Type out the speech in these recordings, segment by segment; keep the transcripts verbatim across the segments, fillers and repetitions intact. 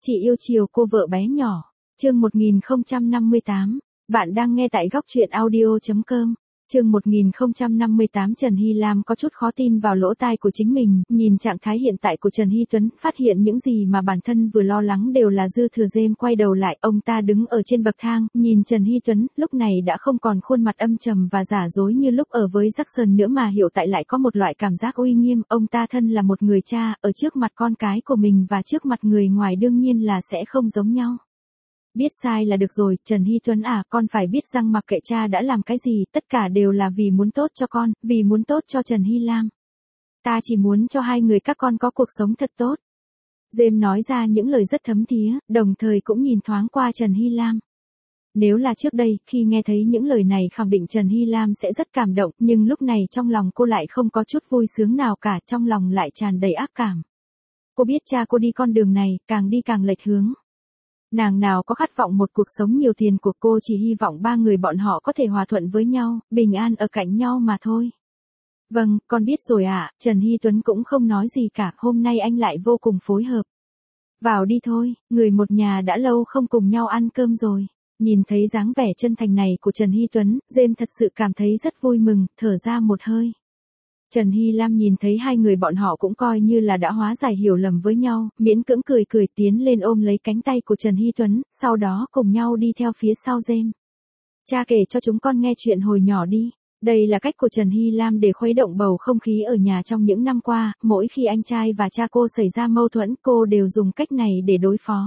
Chị yêu chiều cô vợ bé nhỏ. Chương một nghìn không trăm năm mươi tám. Bạn đang nghe tại góc truyện audio chấm com. Chương một nghìn không trăm năm mươi tám. Trần Hy Lam có chút khó tin vào lỗ tai của chính mình, nhìn trạng thái hiện tại của Trần Hy Tuấn, phát hiện những gì mà bản thân vừa lo lắng đều là dư thừa. Dêm quay đầu lại, ông ta đứng ở trên bậc thang, nhìn Trần Hy Tuấn, lúc này đã không còn khuôn mặt âm trầm và giả dối như lúc ở với Jackson nữa mà hiện tại lại có một loại cảm giác uy nghiêm. Ông ta thân là một người cha, ở trước mặt con cái của mình và trước mặt người ngoài đương nhiên là sẽ không giống nhau. Biết sai là được rồi, Trần Hy Tuấn à, con phải biết rằng mặc kệ cha đã làm cái gì, tất cả đều là vì muốn tốt cho con, vì muốn tốt cho Trần Hy Lam. Ta chỉ muốn cho hai người các con có cuộc sống thật tốt. Dêm nói ra những lời rất thấm thía, đồng thời cũng nhìn thoáng qua Trần Hy Lam. Nếu là trước đây, khi nghe thấy những lời này khẳng định Trần Hy Lam sẽ rất cảm động, nhưng lúc này trong lòng cô lại không có chút vui sướng nào cả, trong lòng lại tràn đầy ác cảm. Cô biết cha cô đi con đường này, càng đi càng lệch hướng. Nàng nào có khát vọng một cuộc sống nhiều tiền của cô, chỉ hy vọng ba người bọn họ có thể hòa thuận với nhau, bình an ở cạnh nhau mà thôi. Vâng, con biết rồi ạ, à, Trần Hy Tuấn cũng không nói gì cả, hôm nay anh lại vô cùng phối hợp. Vào đi thôi, người một nhà đã lâu không cùng nhau ăn cơm rồi. Nhìn thấy dáng vẻ chân thành này của Trần Hy Tuấn, Dêm thật sự cảm thấy rất vui mừng, thở ra một hơi. Trần Hy Lam nhìn thấy hai người bọn họ cũng coi như là đã hóa giải hiểu lầm với nhau, miễn cưỡng cười cười tiến lên ôm lấy cánh tay của Trần Hy Tuấn, sau đó cùng nhau đi theo phía sau Dêm. Cha kể cho chúng con nghe chuyện hồi nhỏ đi. Đây là cách của Trần Hy Lam để khuấy động bầu không khí ở nhà trong những năm qua, mỗi khi anh trai và cha cô xảy ra mâu thuẫn, cô đều dùng cách này để đối phó.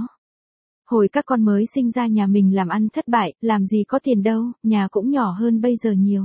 Hồi các con mới sinh ra nhà mình làm ăn thất bại, làm gì có tiền đâu, nhà cũng nhỏ hơn bây giờ nhiều.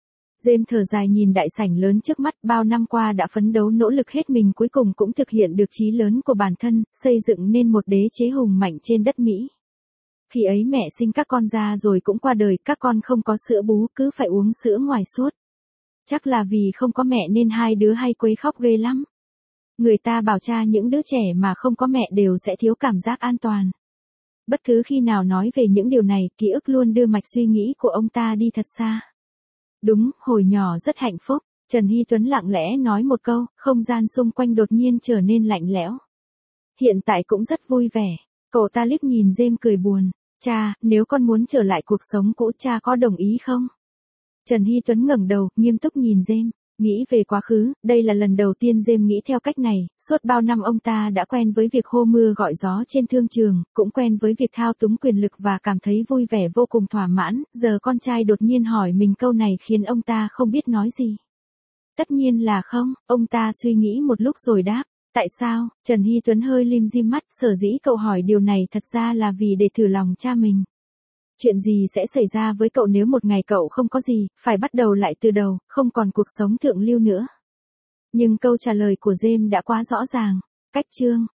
Dêm thở dài nhìn đại sảnh lớn trước mắt, bao năm qua đã phấn đấu nỗ lực hết mình, cuối cùng cũng thực hiện được chí lớn của bản thân, xây dựng nên một đế chế hùng mạnh trên đất Mỹ. Khi ấy mẹ sinh các con ra rồi cũng qua đời, các con không có sữa bú, cứ phải uống sữa ngoài suốt. Chắc là vì không có mẹ nên hai đứa hay quấy khóc ghê lắm. Người ta bảo cha những đứa trẻ mà không có mẹ đều sẽ thiếu cảm giác an toàn. Bất cứ khi nào nói về những điều này, ký ức luôn đưa mạch suy nghĩ của ông ta đi thật xa. Đúng, hồi nhỏ rất hạnh phúc, Trần Hy Tuấn lặng lẽ nói một câu, không gian xung quanh đột nhiên trở nên lạnh lẽo. Hiện tại cũng rất vui vẻ, cậu ta liếc nhìn Dêm cười buồn, cha, nếu con muốn trở lại cuộc sống cũ cha có đồng ý không? Trần Hy Tuấn ngẩng đầu, nghiêm túc nhìn Dêm, nghĩ về quá khứ, đây là lần đầu tiên Dêm nghĩ theo cách này, suốt bao năm ông ta đã quen với việc hô mưa gọi gió trên thương trường, cũng quen với việc thao túng quyền lực và cảm thấy vui vẻ vô cùng thỏa mãn, giờ con trai đột nhiên hỏi mình câu này khiến ông ta không biết nói gì. Tất nhiên là không, ông ta suy nghĩ một lúc rồi đáp, tại sao? Trần Hy Tuấn hơi lim dim mắt, sở dĩ cậu hỏi điều này thật ra là vì để thử lòng cha mình. Chuyện gì sẽ xảy ra với cậu nếu một ngày cậu không có gì, phải bắt đầu lại từ đầu, không còn cuộc sống thượng lưu nữa? Nhưng câu trả lời của Dêm đã quá rõ ràng. Cách chương,